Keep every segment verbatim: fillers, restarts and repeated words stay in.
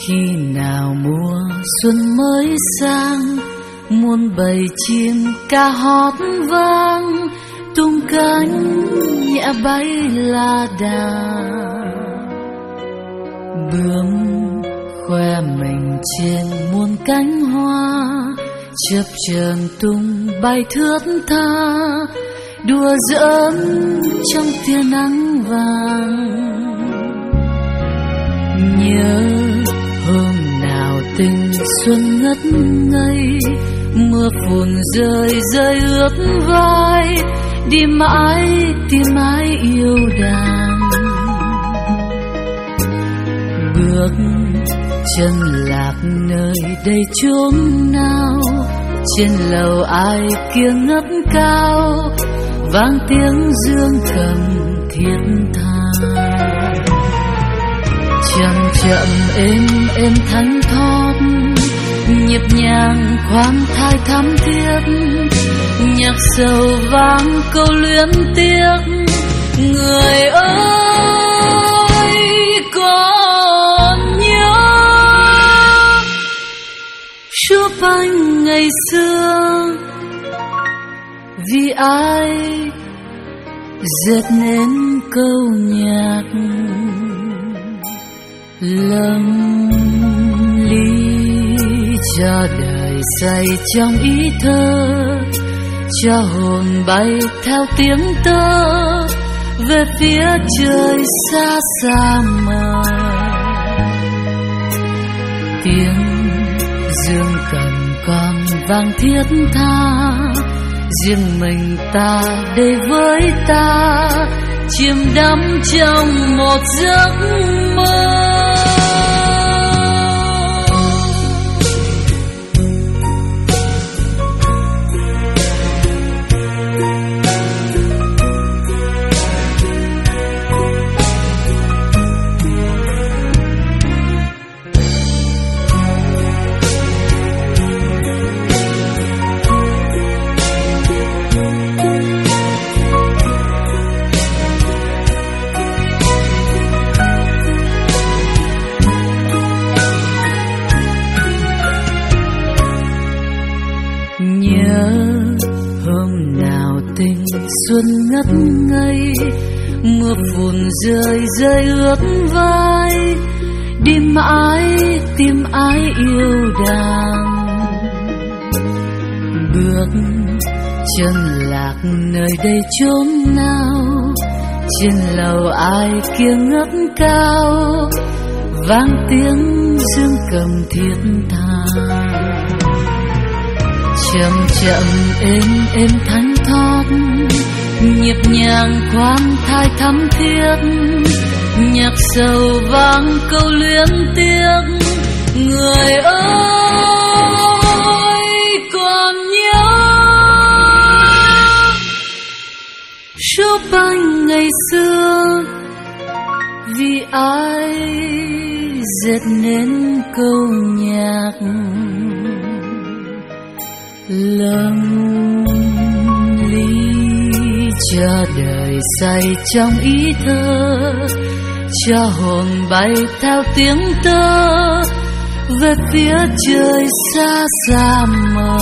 Khi nào mùa xuân mới sang, muôn bầy chim ca hót vang, tung cánh nhẹ bay la đà. Bướm khoe mình trên muôn cánh hoa, chớp chờn tung bay thướt tha, đùa giỡn trong tia nắng vàng. Nhớ hôm nào tình xuân ngất ngây, mưa phùn rơi rơi ướt vai, đi mãi tìm ai yêu đàn. Bước chân lạc nơi đây chốn nào, trên lầu ai kia ngất cao, vang tiếng dương cầm thiết tha. Chậm chậm êm êm thanh thoát, nhịp nhàng khoan thai thắm thiết, nhạc sầu vang câu luyến tiếc. Người ơi còn nhớ Chopin ngày xưa, vì ai dệt nên câu nhạc lầm ly, cho đời say trong ý thơ, cho hồn bay theo tiếng tơ về phía trời xa xa mờ. Tiếng dương cầm còn vang thiết tha, riêng mình ta đây với ta, chìm đắm trong một giấc mơ. Xuân ngất ngây, mưa phùn rơi rơi ướt vai, đi mãi tìm ai yêu đàn. Bước chân lạc nơi đây chốn nào, trên lầu ai kia ngất cao, vang tiếng dương cầm thiết tha. Chậm chậm êm êm thanh thoát, nhịp nhàng khoan thai thắm thiết, nhạc sầu vang câu luyến tiếc. Người ơi còn nhớ Chopin ngày xưa, vì ai dệt nên câu nhạc lầm ly, cho đời say trong ý thơ, cho hồn bay theo tiếng tơ về phía trời xa xa mờ.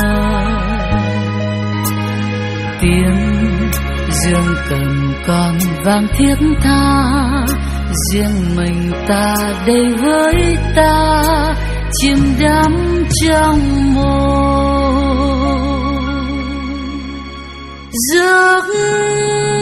Tiếng dương cầm còn vang thiết tha, riêng mình ta đây với ta, chìm đắm trong một giấc